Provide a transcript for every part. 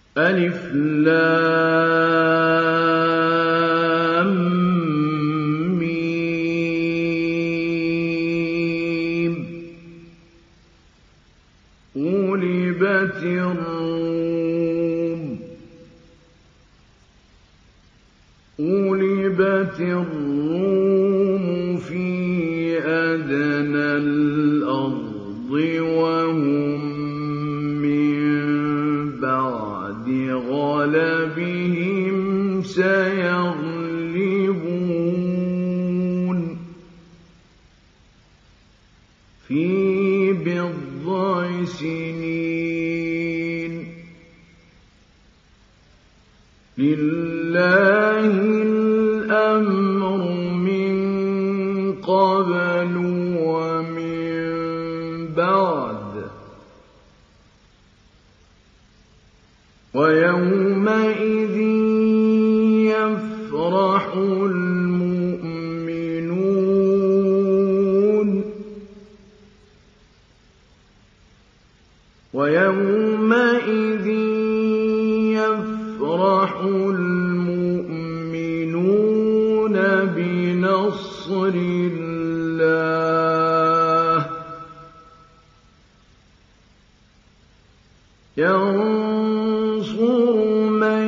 ألف لام ميم غلبت الروم في أدنى الأرض وهم من بعد غلبهم سيغلبون في بضع سنين لله الأمر من قبل ومن بعد ويومئذ يفرح المؤمنون بنصر الله ينصر من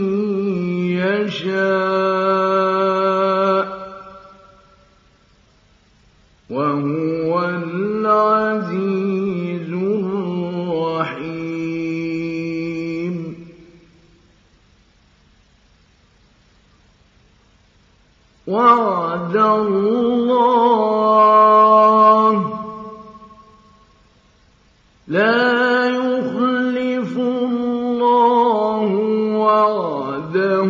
يشاء وهو العزيز الرحيم وعد الله لا يخلف الله وعده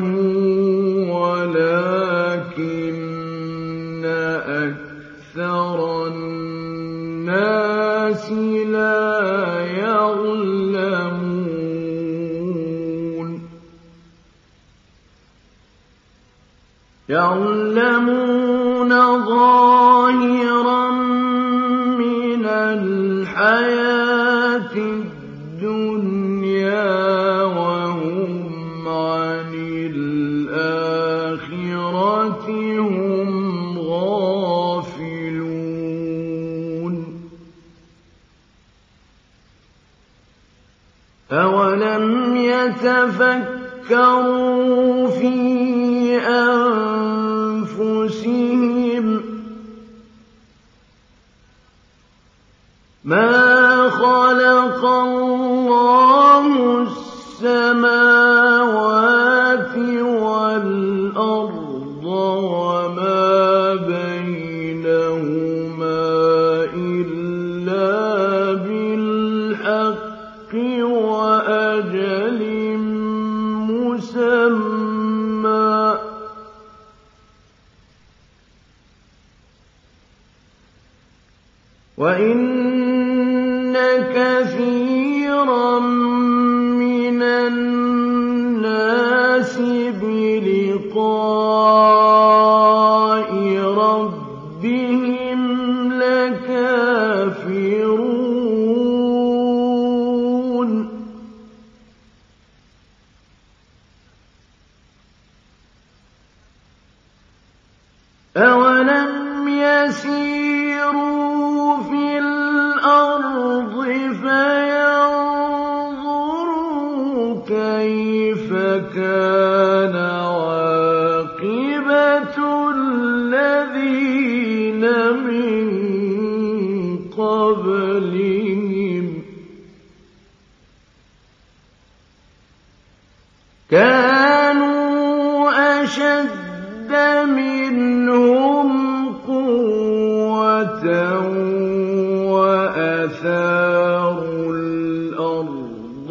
ولكن أكثر الناس لا يعلمون ظاهرا من الحياة الدنيا وهم عن الآخرة هم غافلون أولم يتفكروا في أنفسهم ما خلق الله السماوات والأرض وما بينهما إلا بالحق وأجل مسمى وإن كثيرا من الناس بلقاء ربهم لكافرون أولم يسيروا في الأرض فينظروا كيف كان عاقبة الذين من قبلهم كانوا أشد منهم قوة وأثاروا الأرض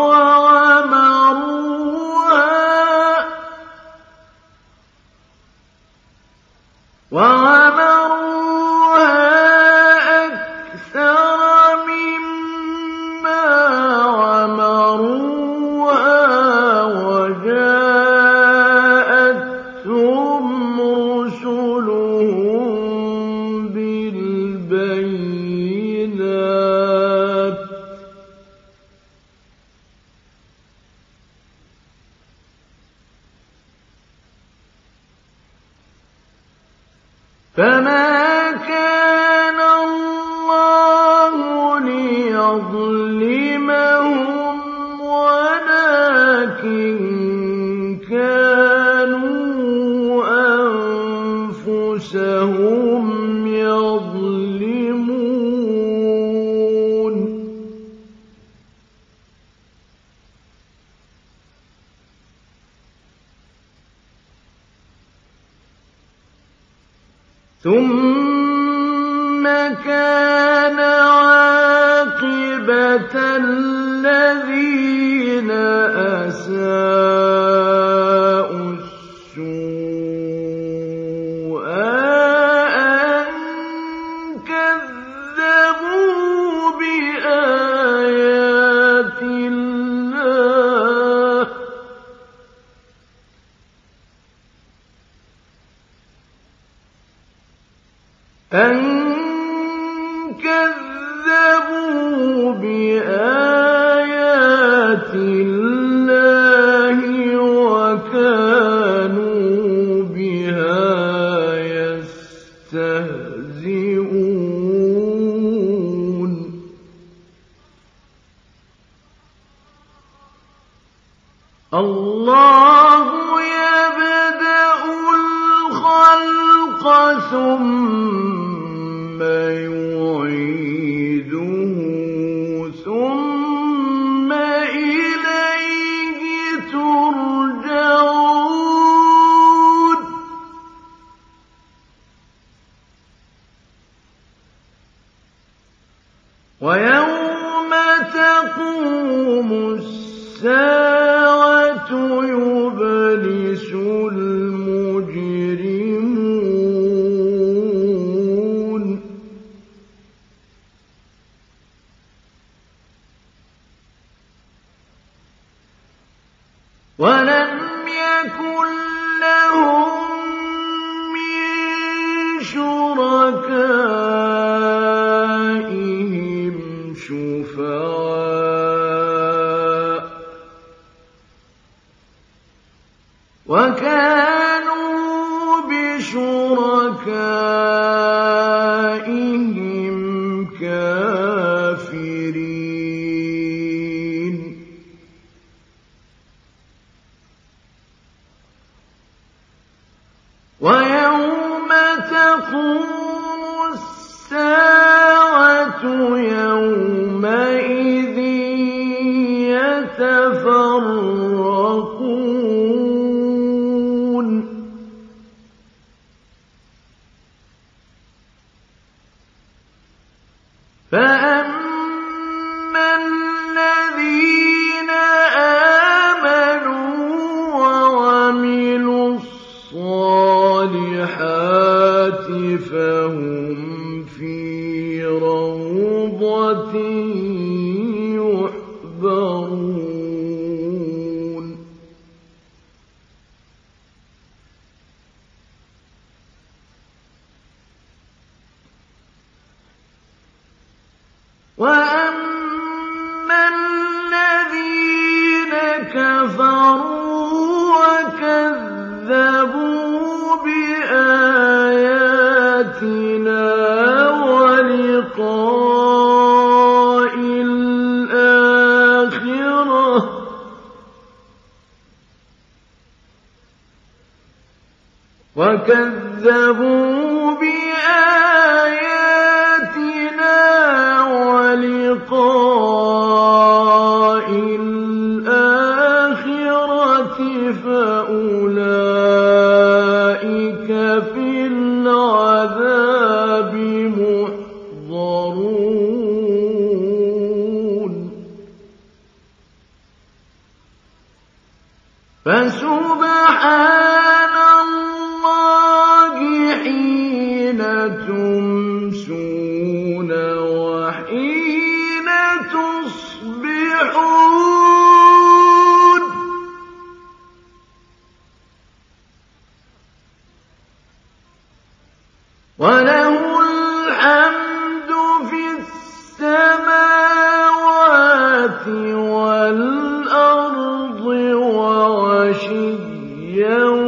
وعمروها أكثر مما عمروها وجاءتهم رسلهم بالبينات فما كان الله ليظلمهم ولكن كانوا أنفسهم يظلمون ثم كان عاقبة الذين أساءوا السوء أن كذبوا بآيات الله وكانوا بها يستهزئون الله يبدأ الخلق ثم يعيده ثم إليه ترجعون ويوم تقوم الساعة يبلس المجرمون ولم يكن لهم من شركائهم شفعاء وكانوا بشركائهم كافرين ويوم تقوم الساعة يومئذ يتفرقون فأما الذين آمنوا وعملوا الصالحات فهم في روضة يحبرون وأما الذين كفروا وكذبوا بآياتنا ولقاء الآخرة فأولئك في العذاب محضرون فسبحان الله حين تمسون وحين تصبحون وله الحمد في السماوات والأرض وعشيا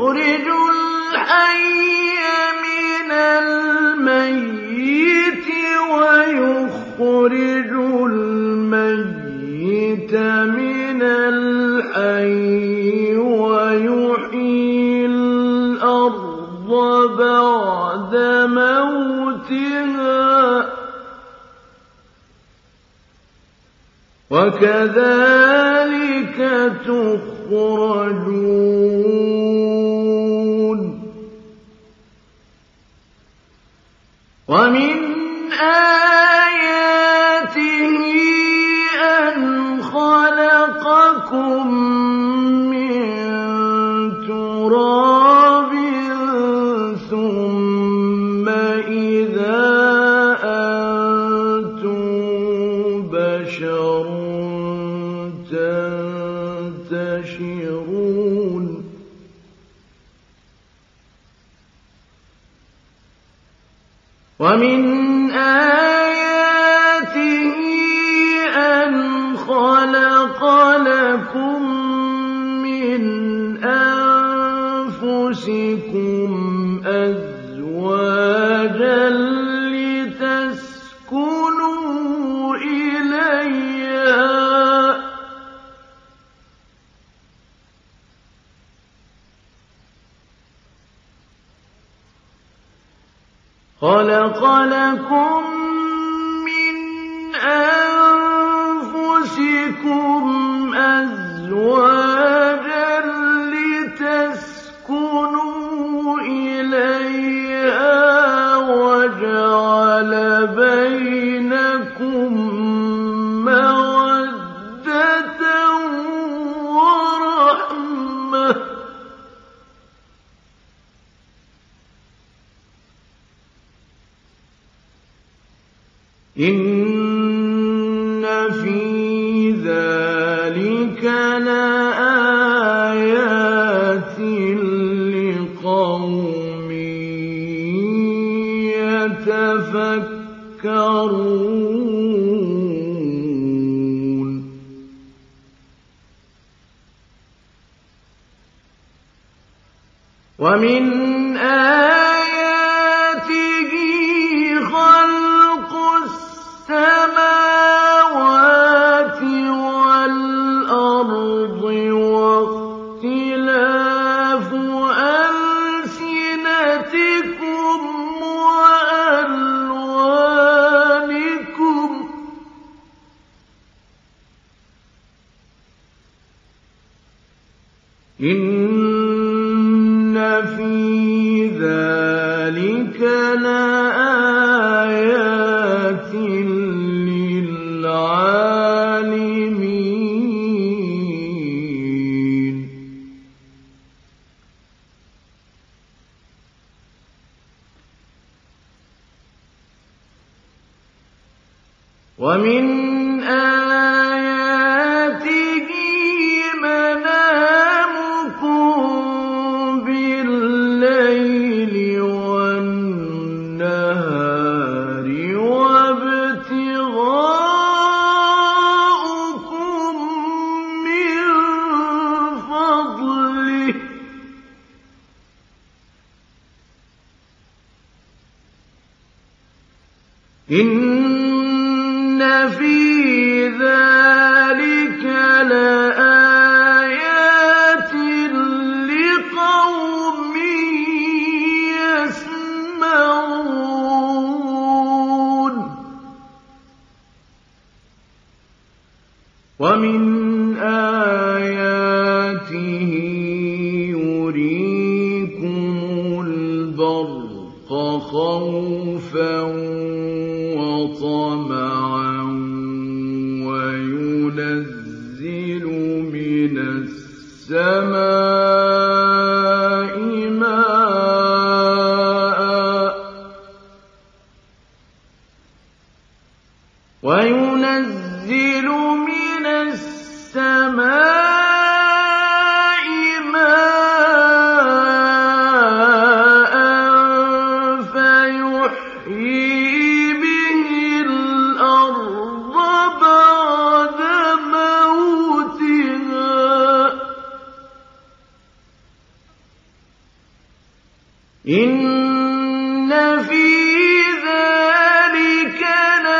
يخرج الحي من الميت ويخرج الميت من الحي ويحيي الأرض بعد موتها وكذلك تخرجون ومن آياته أن خلقكم من تراب ثم إذا أنتم بشر تنتشرون ومن آياته أن خلق لكم من أنفسكم أزواجا لتسكنوا إليها خلق لكم من أنفسكم أزواجا لتسكنوا إليها وجعل بينكم مودة ورحمة إن في ذلك لآيات لقوم يتفكرون ومن آياته خلق السماوات والأرض واختلاف ألسنتكم وألوانكم إن في ذلك لآيات للعالمين ومن آياته منامكم بالليل والنهار وابتغاؤكم من فضله إن في ذلك لآيات لقوم يسمعون ومن آياته يريكم البرق خوفا وطمعا وينزل من السماء ماء وينزل من السماء ماء فيحيي به الأرض إِنَّ فِي ذَلِكَ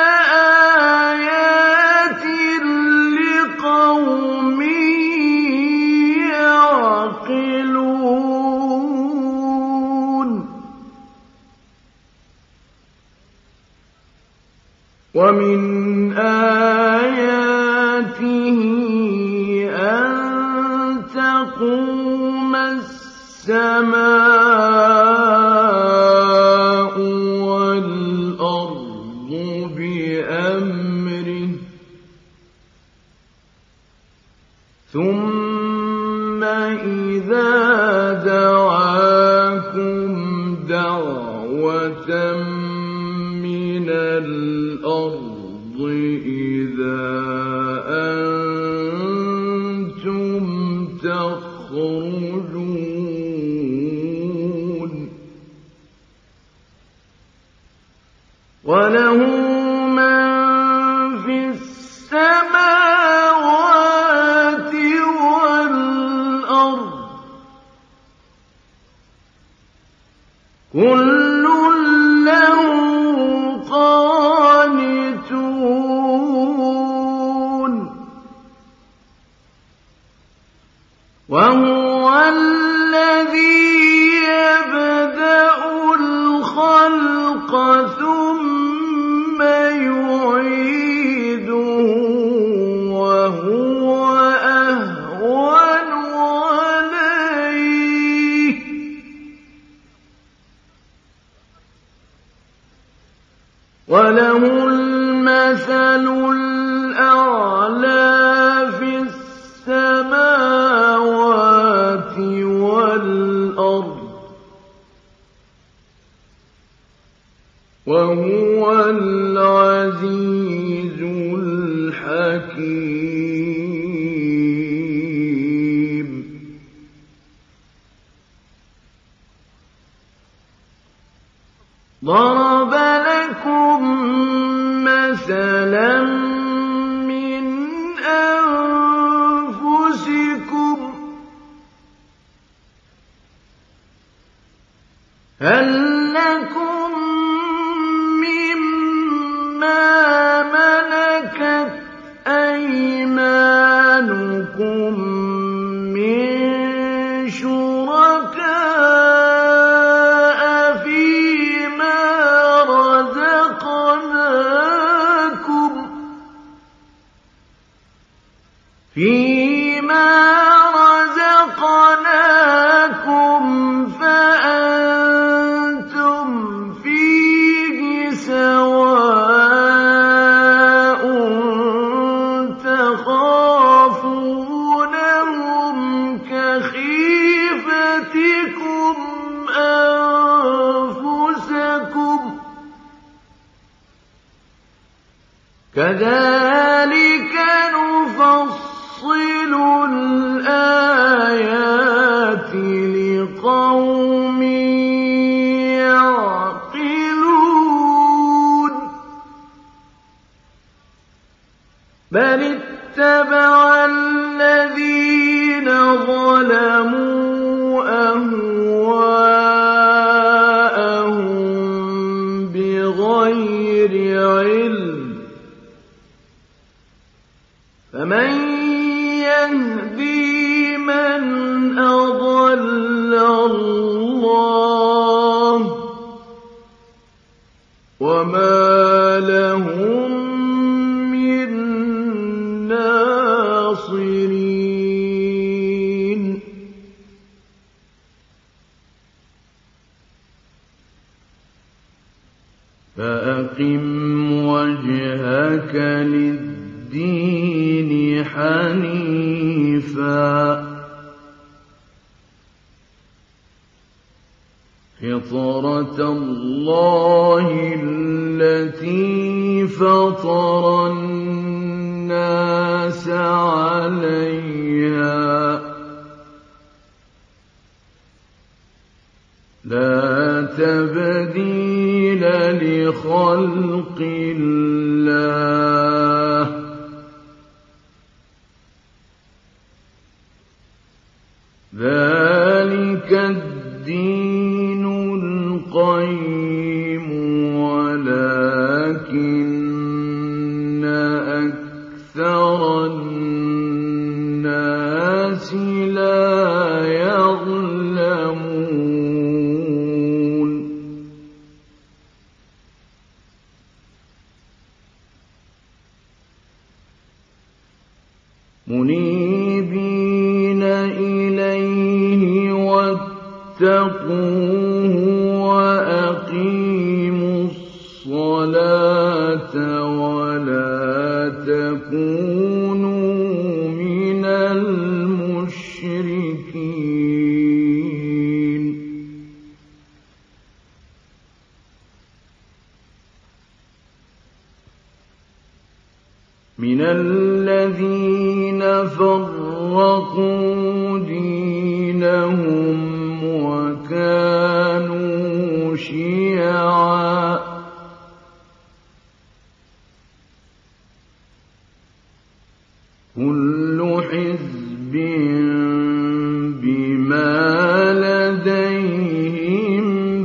لَآيَاتٍ لِّقَوْمٍ يَعْقِلُونَ وَمِنْ آيَاتِهِ أَن تَقُومَ السَّمَاءُ وَالْأَرْضُ بِأَمْرِهِ ثُمَّ إِذَا دَعَاكُمْ دَعْوَةً مِّنَ الْأَرْضِ إِذَا أَنتُمْ تَخْرُجُونَ وَلَهُ مَن فِي السَّمَاوَاتِ وَالْأَرْضِ كُلٌّ لَّهُ قَانِتُونَ وَهُوَ الَّذِي يَبْدَأُ الْخَلْقَ ثُمَّ يُعِيدُهُ وَهُوَ أَهْوَنُ عَلَيْهِ وَلَهُ الْمَثَلُ الْأَعْلَىٰ فِي السَّمَاوَاتِ وَالْأَرْضِ وَهُوَ الْعَزِيزُ الْحَكِيمُ ضَرَبَ لَكُم مَّثَلًا مِّنْ أَنفُسِكُمْ هَل لَّكُم مِّمَّا مَلَكَتْ أَيْمَانُكُم مِّن شُرَكَاءَ فِيمَا رَزَقْنَاكُمْ فَأَنتُمْ فِيهِ سَوَاءٌ تَخَافُونَهُمْ كَخِيفَتِكُمْ أَنفُسَكُمْ ۚ كَذَٰلِكَ نُفَصِّلُ الْآيَاتِ لِقَوْمٍ يَعْقِلُونَ بَلِ اتَّبَعَ الَّذِينَ ظَلَمُوا أَهْوَاءَهُم بِغَيْرِ عِلْمٍ فَمَن يَهْدِي مَنْ أَضَلَّ اللَّهُ وَمَا لَهُم مِّن نَّاصِرِينَ فَأَقِمْ وَجْهَكَ لِلدِّينِ حَنِيفًا فِطْرَتَ اللَّهِ الَّتِي فَطَرَ النَّاسَ عَلَيْهَا لَا تَبْدِيلَ لِخَلْقِ اللَّهِ ۚ ذَلِكَ الدِّينُ قَيِّمٌ وَلَٰكِنَّ أَكْثَرَ النَّاسِ لَا يَعْلَمُونَ مُنِيبِينَ إِلَيْهِ وَاتَّقُوهُ وَأَقِيمُوا الصَّلَاةَ وَلَا تَكُونُوا مِنَ الْمُشْرِكِينَ مِنَ الَّذِينَ فَرَّقُوا دِينَهُمْ وَكَانُوا شِيَعًا كُلُّ حِزْبٍ بِمَا لَدَيْهِمْ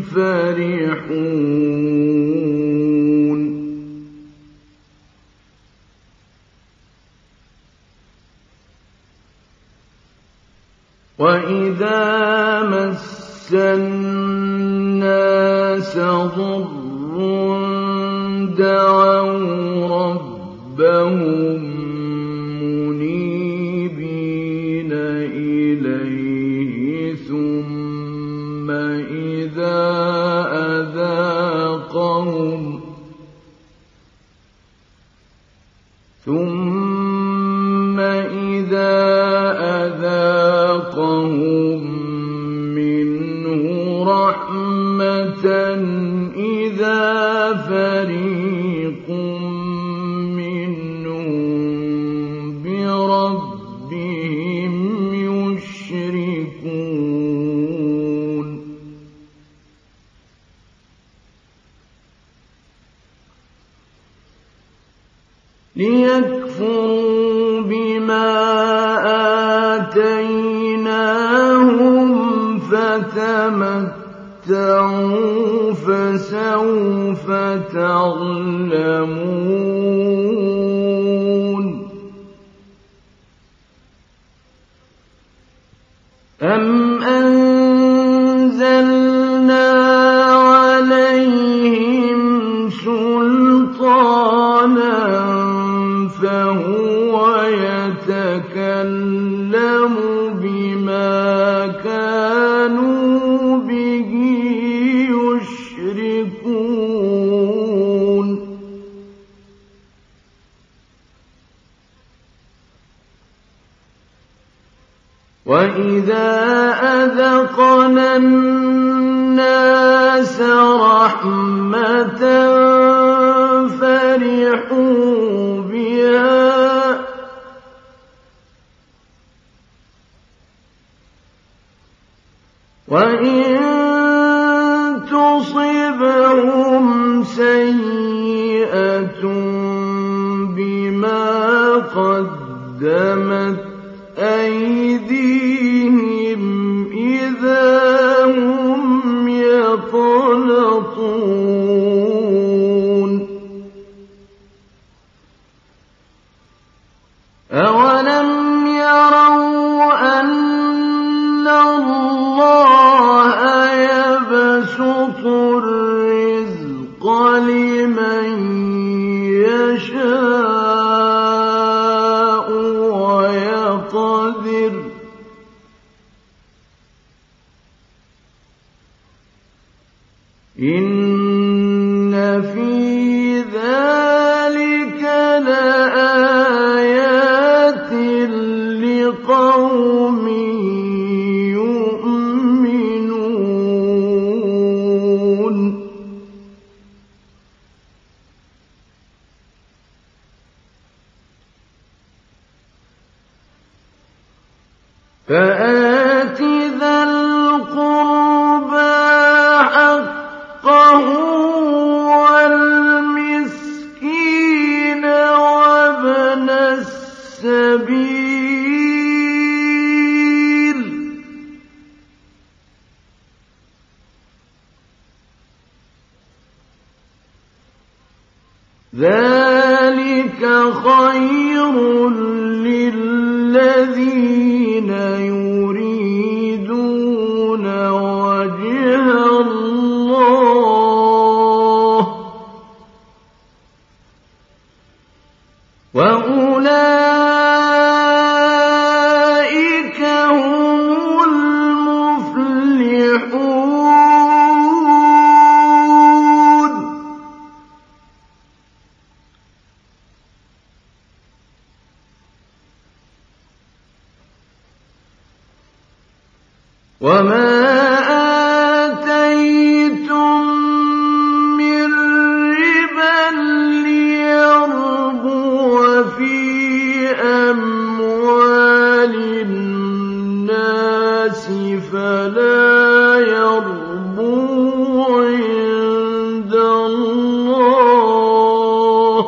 فَرِحُونَ وَإِذَا مَسَّ النَّاسَ ضُرٌّ دَعَوْا رَبَّهُم مُّنِيبِينَ إِلَيْهِ ثُمَّ إِذَا أَذَاقَهُم مِّنْهُ رَحْمَةً إِذَا فَرِيقٌ مِّنْهُم بِرَبِّهِمْ يُشْرِكُونَ لِيَكْفُرُوا بِمَا آتَيْنَاهُمْ فَتَمَتَّعُوا فَسَوْفَ تَعْلَمُونَ أَمْ أَنزَلْنَا عَلَيْهِمْ سُلْطَانًا فَهُوَ يَتَكَلَّمُ بِمَا كَانُوا بِهِ يُشْرِكُونَ وَإِذَا أَذَقْنَا النَّاسَ رَحْمَةً فَرِحُوا بِهَا وَإِن تُصِبْهُمْ سَيِّئَةٌ بِمَا قَدَّمَتْ أَيْدِيهِمْ إِذَا هُمْ يَقْنَطُونَ أَوَلَمْ يَرَوْا أَنَّ اللَّهَ يَبْسُطُ الرِّزْقَ لِمَن يَشَاءُ وَيَقْدِرُ إِنَّ فِي ذَلِكَ لَآيَاتٍ لِقَوْمٍ يُؤْمِنُونَ فَآتِ ذَا الْقُرْبَىٰ حَقَّهُ ذلك خير للذين يريدون وجه الله وأولئك هم المفلحون. وما آتيتم من ربا ليربو في أموال الناس فلا يربو عند الله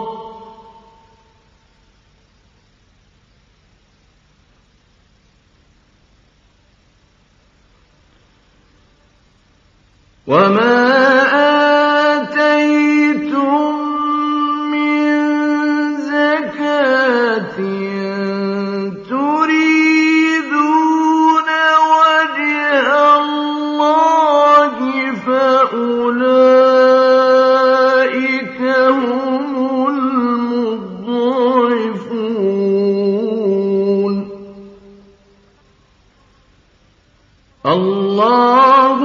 وما آتيتم من زكاة تريدون وجه الله فأولئك هم المضعفون. الله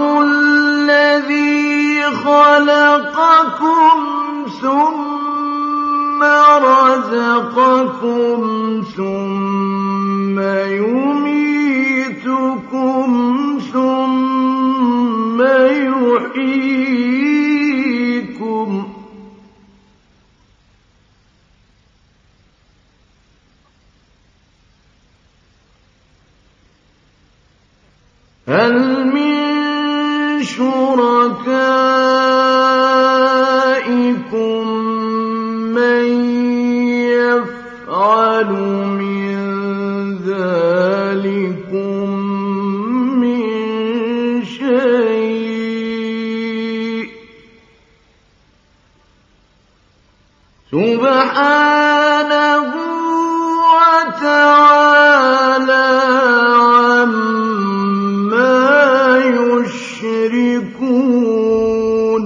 الذي خلقكم ثم رزقكم ثم يميتكم ثم يحييكم هل من شركائكم من يفعل من ذلكم من شيء سبحانه وتعالى عما يشركون.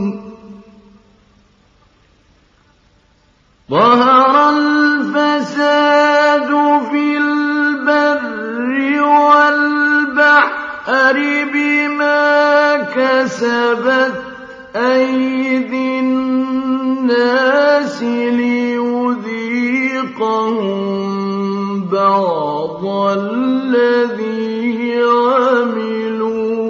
ظهر الفساد في البر والبحر بما كسبت أيدي الناس ليذيقهم بعض الذي عملوا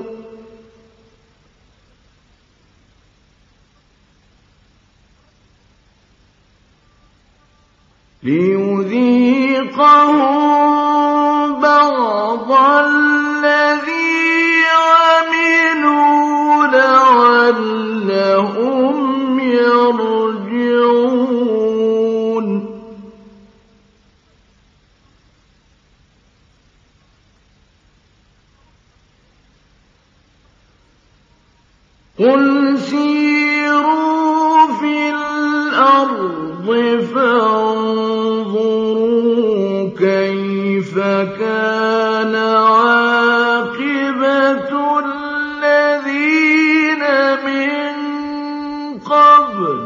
لعلهم يرجعون. قل سيروا في الأرض فانظروا كيف كان عاقبة الذين من قبل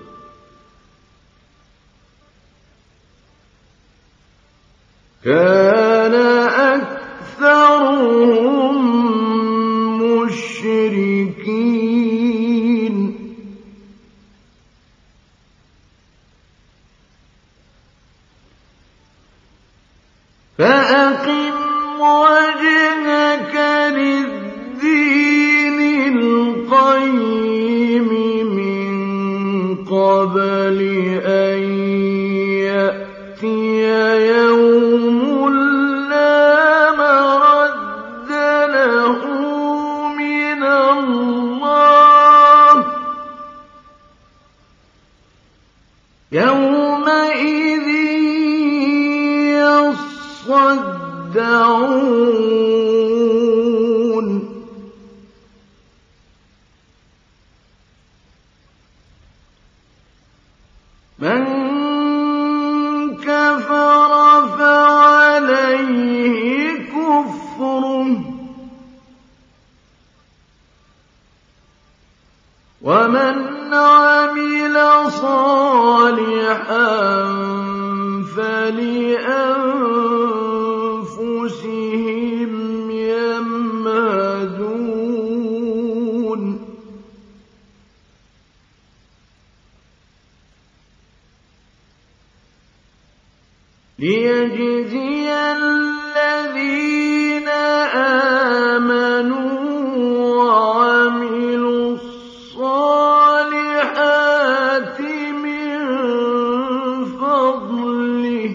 كان أكثرهم مشركين. فأقم وجهك للدين القيم من قبل أن يأتي يوم لا مرد له من الله يومئذ يصدعون. مَن كَفَرَ فَعَلَيْهِ كُفْرُهُ ۖ وَمَنْ عَمِلَ صَالِحًا فَلِأَنفُسِهِمْ يَمْهَدُونَ لِيَجْزِيَ الَّذِينَ آمَنُوا وَعَمِلُوا الصَّالِحَاتِ مِن فَضْلِهِ ۚ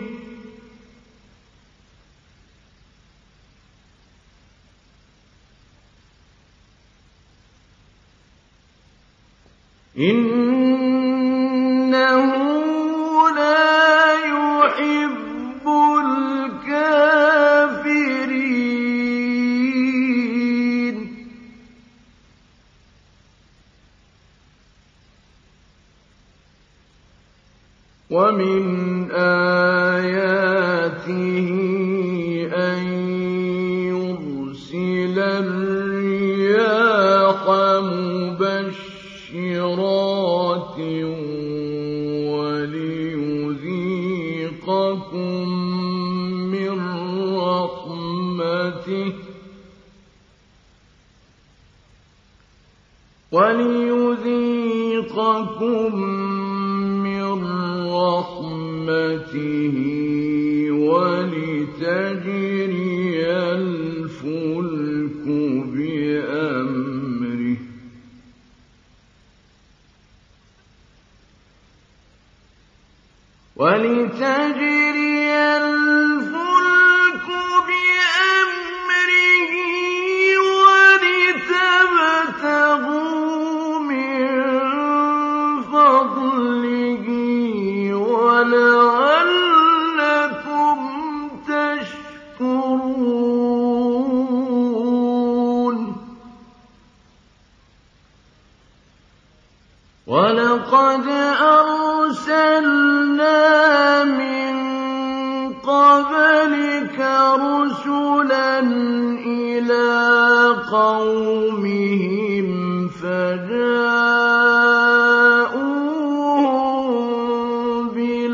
إِنَّهُ لَا يُحِبُّ الْكَافِرِينَ. وَمِنْ آيَاتِهِ أَن يُرْسِلَ الرِّيَاحَ مُبَشِّرَاتٍ وَلِيُذِيقَكُم مِّن رَّحْمَتِهِ وَلِتَجْرِيَ الْفُلْكُ بِأَمْرِهِ وَلِتَبْتَغُوا مِن فَضْلِهِ وَلَعَلَّكُمْ تَشْكُرُونَ. وَلَقَدْ أَرْسَلْنَا مِن قَبْلِكَ رُسُلًا إِلَىٰ قَوْمِهِمْ فَجَاءُوهُم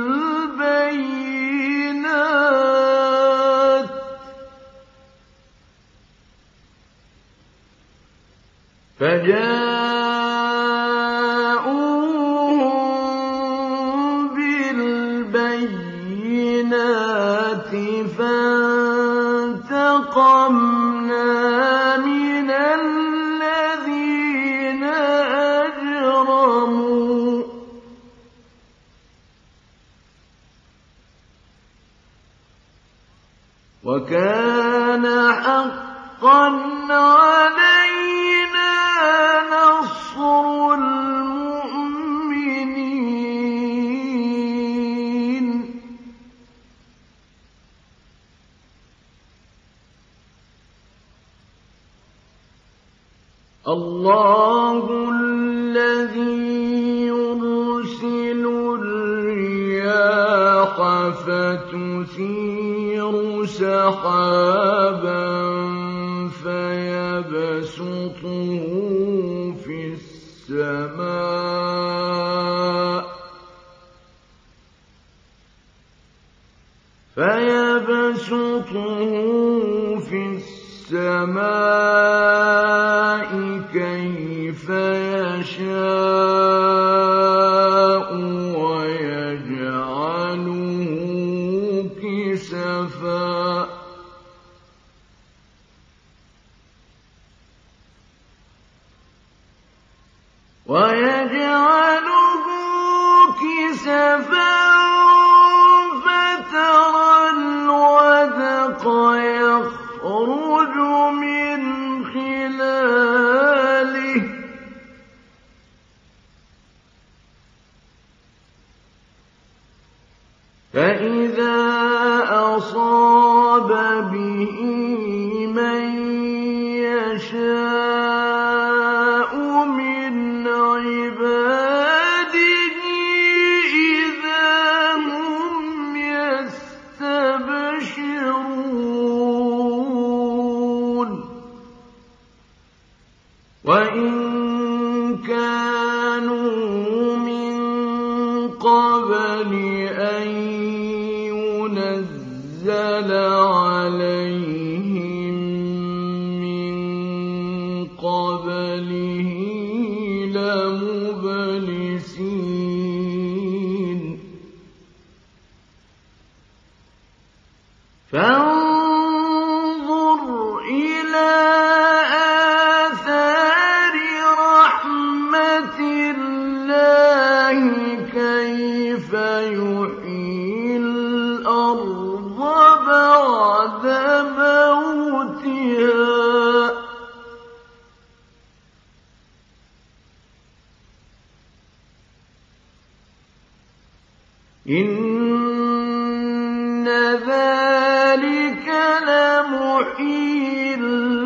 بِالْبَيِّنَاتِ فَانتَقَمْنَا مِنَ الَّذِينَ أَجْرَمُوا ۖ وَكَانَ حَقًّا عَلَيْنَا نَصْرُ الْمُؤْمِنِينَ. اللَّهُ الَّذِي يُرْسِلُ الرِّيَاحَ فَتُثِيرُ سَحَابًا فَيَبْسُطُهُ في السَّمَاءِ كَيْفَ يَشَاءُ وَيَجْعَلُهُ كِسَفًا فَتَرَى الْوَدْقَ يَخْرُجُ مِنْ خِلَالِهِ فَإِذَا أَصَابَ بِهِ مَن يَشَاءُ مِنْ عِبَادِهِ إِذَا كانوا من قبل أن ينزل عليهم من قبله لمبلسين فانظر إلى آثار رحمة الله كيف يحيي الأرض بعد موتها إن ذلك لمحيي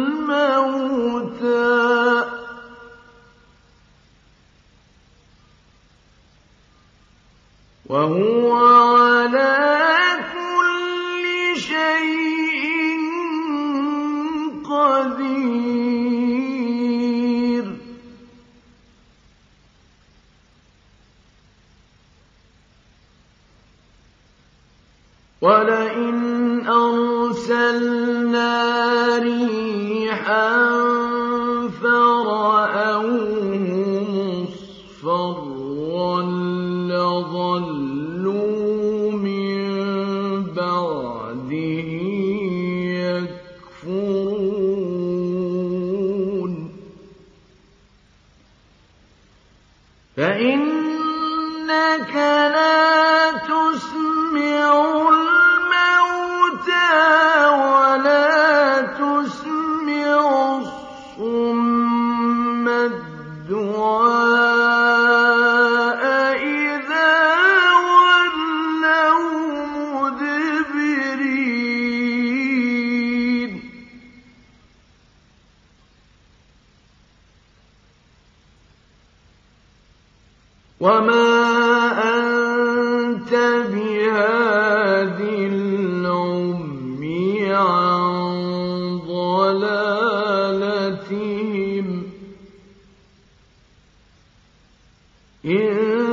الموتى وهو على كل شيء قدير ولئن أرسلنا ريحا فرأوه مصفرا لظلوا من بعده يكفرون فإنك لا تسمع ولا تسمع الصم الدعاء إذا ولوا مدبرين وما أنت بهاد العمي عن ضلالتهم إن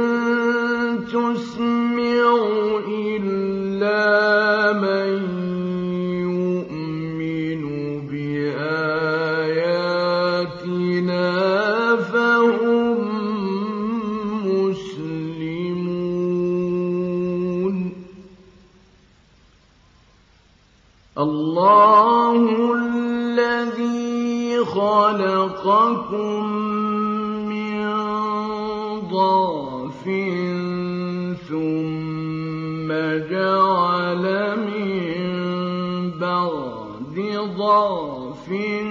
تسمع إلا من يؤمن بآياتنا فهم مسلمون الله الذي خلقكم من ضعف ثم جعل من بعد ضعف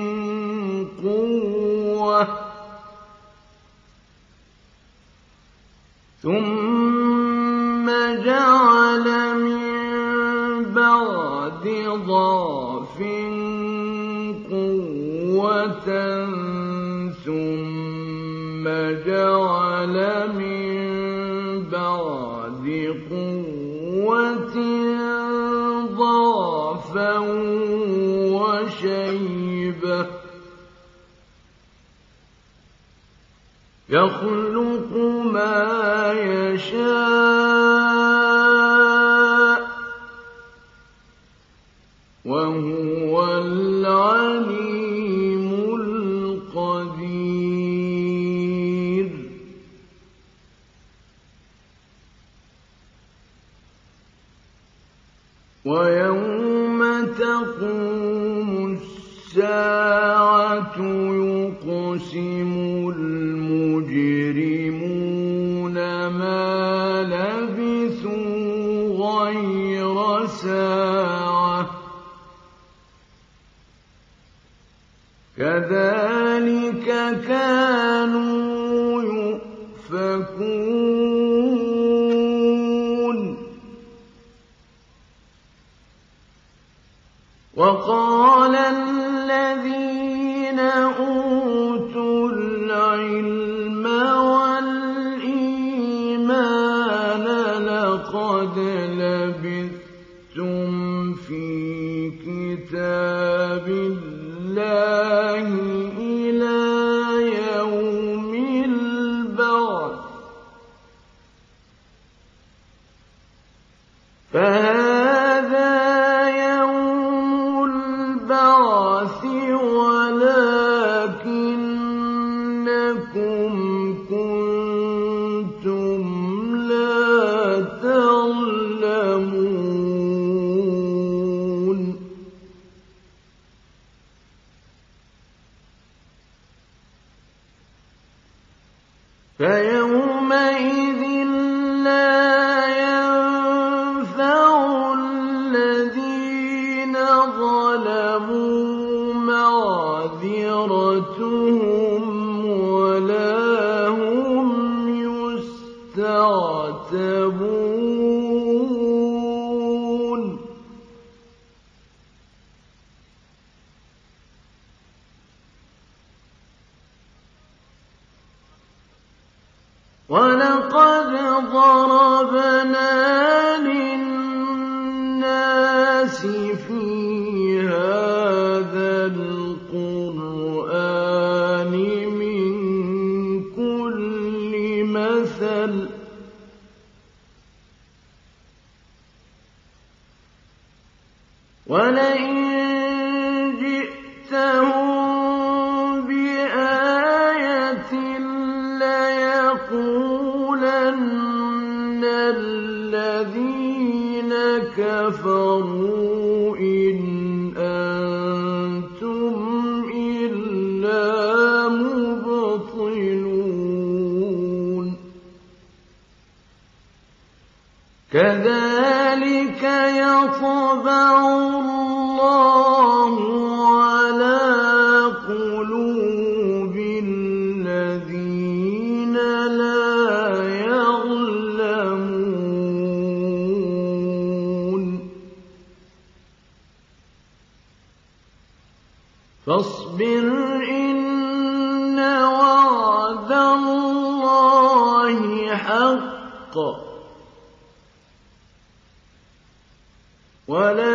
قوة ثم جعل من بعد ضعف قوة ثم جعل من بعد قوة ضعفا وشيبة يخلق ما يشاء وهو العليم القدير ويوم تقوم الساعة يقسم المجرمون ما لبثوا غير ساعة كذلك كانوا يؤفكون وقال الذين أوتوا العلم والإيمان لقد لبثتم في كتاب الله إلى يوم فهذا يوم البعث ولكنكم كنتم لا تعلمون فيومئذ لا ينفع الذين ظلموا معذرتهم ولا هم يستعتبون وَلَقَدْ ضَرَبْنَا لِلنَّاسِ فِي هَٰذَا الْقُرْآنِ مِن كُلِّ مَثَلٍ ۚ وَلَئِن جِئْتَهُم بِآيَةٍ لَّيَقُولَنَّ الَّذِينَ كَفَرُوا إِنْ أَنتُمْ إِلَّا مُبْطِلُونَ كَذَٰلِكَ يَطْبَعُ اللَّهُ عَلَىٰ قُلُوبِ الَّذِينَ لَا يَعْلَمُونَ فاصبر إن وعد الله حق ولا